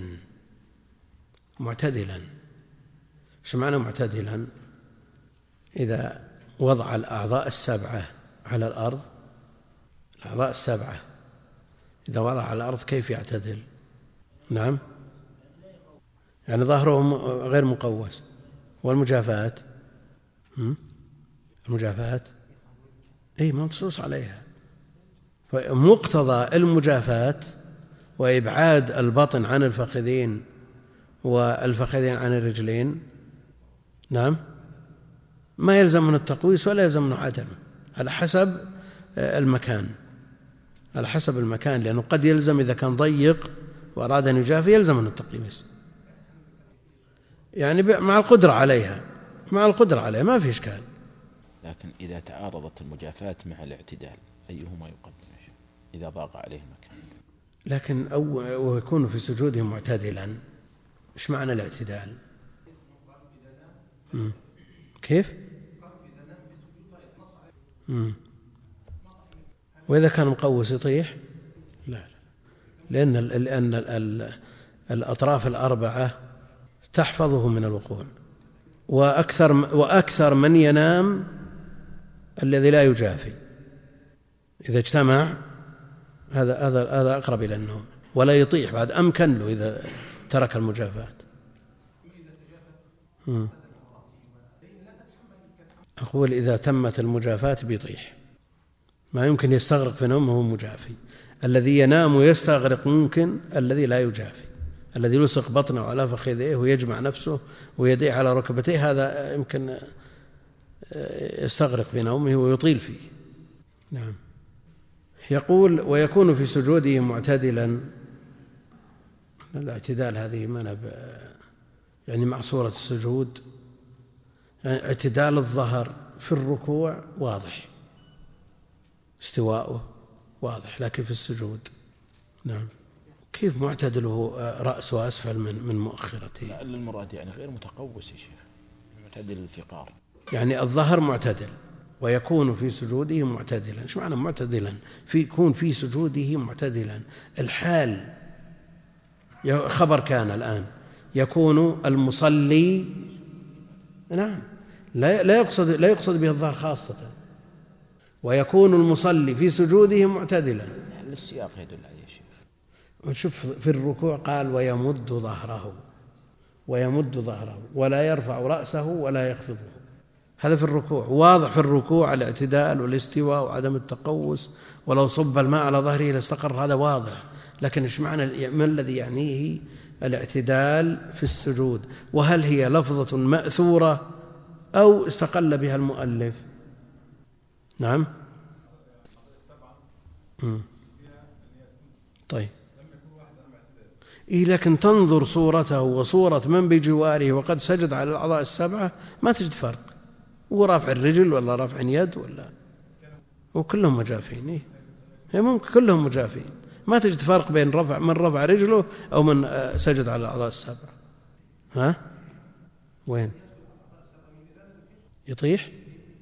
Speaker 1: معتدلا ايش معنى معتدلا؟ إذا وضع الأعضاء السبعة على الأرض، الأعضاء السبعة إذا وضع على الأرض كيف يعتدل؟ نعم، يعني ظهره غير مقوس. والمجافاة، المجافاة أي منصوص عليها. فمقتضى المجافاة وإبعاد البطن عن الفخذين والفخذين عن الرجلين، نعم، ما يلزم من التقويس ولا يلزم من عدمه، على حسب المكان، على حسب المكان، لأنه قد يلزم إذا كان ضيق وأراد أن يجافي يلزم من التقويس، يعني مع القدرة عليها، مع القدرة عليها ما في إشكال.
Speaker 2: لكن إذا تعارضت المجافاة مع الاعتدال أيهما يقدم إذا ضاق عليه المكان؟
Speaker 1: لكن أو ويكون في سجوده معتدلا، إيش معنى الاعتدال؟ مم. كيف؟ مم. وإذا كان مقوس يطيح؟ لا لا، لأن لأن الأطراف الأربعة تحفظه من الوقوع، وأكثر وأكثر من ينام الذي لا يجافي، إذا اجتمع هذا هذا هذا أقرب إلى النوم، ولا يطيح بعد، أمكن له إذا ترك المجافاة. أقول إذا تمت المجافاة بيطيح، ما يمكن يستغرق في نومه وهو مجافي. الذي ينام ويستغرق ممكن، الذي لا يجافي، الذي يلصق بطنه على فخذيه ويجمع نفسه ويديه على ركبتيه، هذا يمكن يستغرق في نومه ويطيل فيه. نعم. يقول ويكون في سجوده معتدلا. الاعتدال هذه منب يعني مع صورة السجود، يعني اعتدال الظهر في الركوع واضح، استواءه واضح، لكن في السجود نعم. كيف معتدله رأسه أسفل من من مؤخرته؟
Speaker 2: لا، المراد يعني غير متقوس يا شيخ، معتدل الفقار، يعني
Speaker 1: الظهر معتدل ويكون في سجوده معتدلا. ايش معنى معتدلا؟ في يكون في سجوده معتدلا، الحال خبر كان الآن، يكون المصلي، نعم، لا لا يقصد لا يقصد به الظهر خاصة، ويكون المصلي في سجوده معتدلا.
Speaker 2: السياق يدل عليه شيء.
Speaker 1: ونشوف في الركوع قال ويمد ظهره، ويمد ظهره ولا يرفع رأسه ولا يخفضه، هذا في الركوع واضح. في الركوع الاعتدال والاستواء وعدم التقوس، ولو صب الماء على ظهره لاستقر، هذا واضح. لكن ايش معنى، ما الذي يعنيه الاعتدال في السجود؟ وهل هي لفظة مأثورة أو استقل بها المؤلف؟ نعم. مم. طيب إيه، لكن تنظر صورته وصورة من بجواره وقد سجد على الأعضاء السبعة ما تجد فرق، ورافع الرجل ولا رافع يد ولا، وكلهم مجافين. إيه؟ ممكن كلهم مجافين، ما تجد فرق بين رفع من رفع رجله أو من سجد على الأعضاء السبعة. ها وين يطيح؟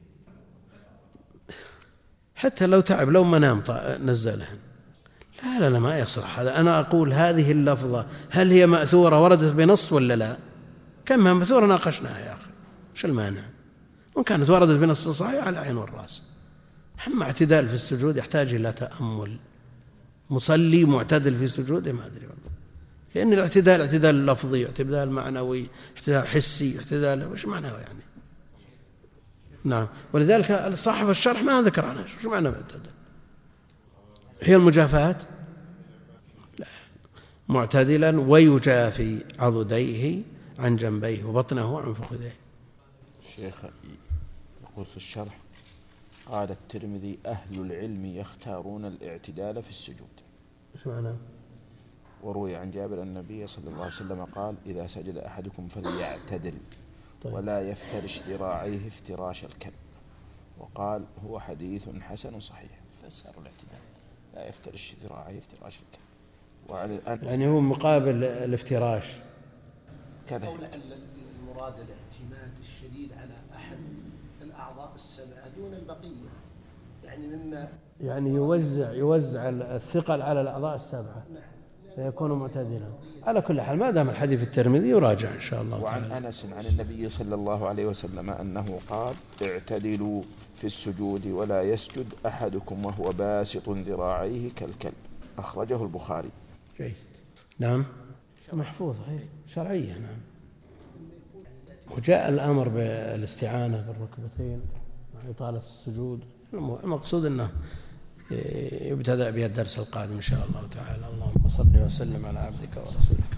Speaker 1: حتى لو تعب، لو ما نام نزلها. لا لا لا، ما يصح هذا. أنا أقول هذه اللفظة هل هي مأثورة وردت بنص ولا لا؟ كم مأثورة ناقشناها يا أخي، شو المانع؟ وإن كانت وردت بنص صحيح على العين والرأس. أما اعتدال في السجود يحتاج إلى تأمل. مصلي معتدل في سجوده ما أدري والله، لأن الاعتدال اعتدال لفظي، اعتدال معنوي، اعتدال حسي، اعتدال وش معناه يعني؟ نعم. ولذلك صاحب الشرح ما ذكر عنها شو معنى معتدل. هي المجافاة لا، معتدلا ويجافي عضديه عن جنبيه وبطنه عن فخذيه.
Speaker 2: الشيخ يقول في الشرح قال الترمذي أهل العلم يختارون الاعتدال في السجود.
Speaker 1: ايش معنى؟
Speaker 2: وروي عن جابر أن النبي صلى الله عليه وسلم قال إذا سجد أحدكم فليعتدل طيب. ولا يفترش ذراعيه افتراش الكلب. وقال هو حديث حسن صحيح. فسر الاعتدال لا يفترش ذراعيه افتراش الكلب، وعلى
Speaker 1: يعني هو مقابل الافتراش
Speaker 2: كذا.
Speaker 3: قول المراد الاعتماد الشديد على أحد الأعضاء السبعة دون البقية، يعني مما
Speaker 1: يعني يوزع يوزع الثقل على الأعضاء السبعة فيكون معتدلا. على كل حال ما دام الحديث الترمذي يراجع إن شاء الله
Speaker 2: وعن
Speaker 1: تعالى.
Speaker 2: أنس عن النبي صلى الله عليه وسلم أنه قال: اعتدلوا في السجود ولا يسجد أحدكم وهو باسط ذراعيه كالكلب. أخرجه البخاري.
Speaker 1: جيد. نعم محفوظ شرعية. نعم. وجاء الأمر بالاستعانة بالركبتين مع إطالة السجود. المقصود أنه يبتدأ بها الدرس القادم إن شاء الله تعالى. اللهم صل وسلم على عبدك ورسولك.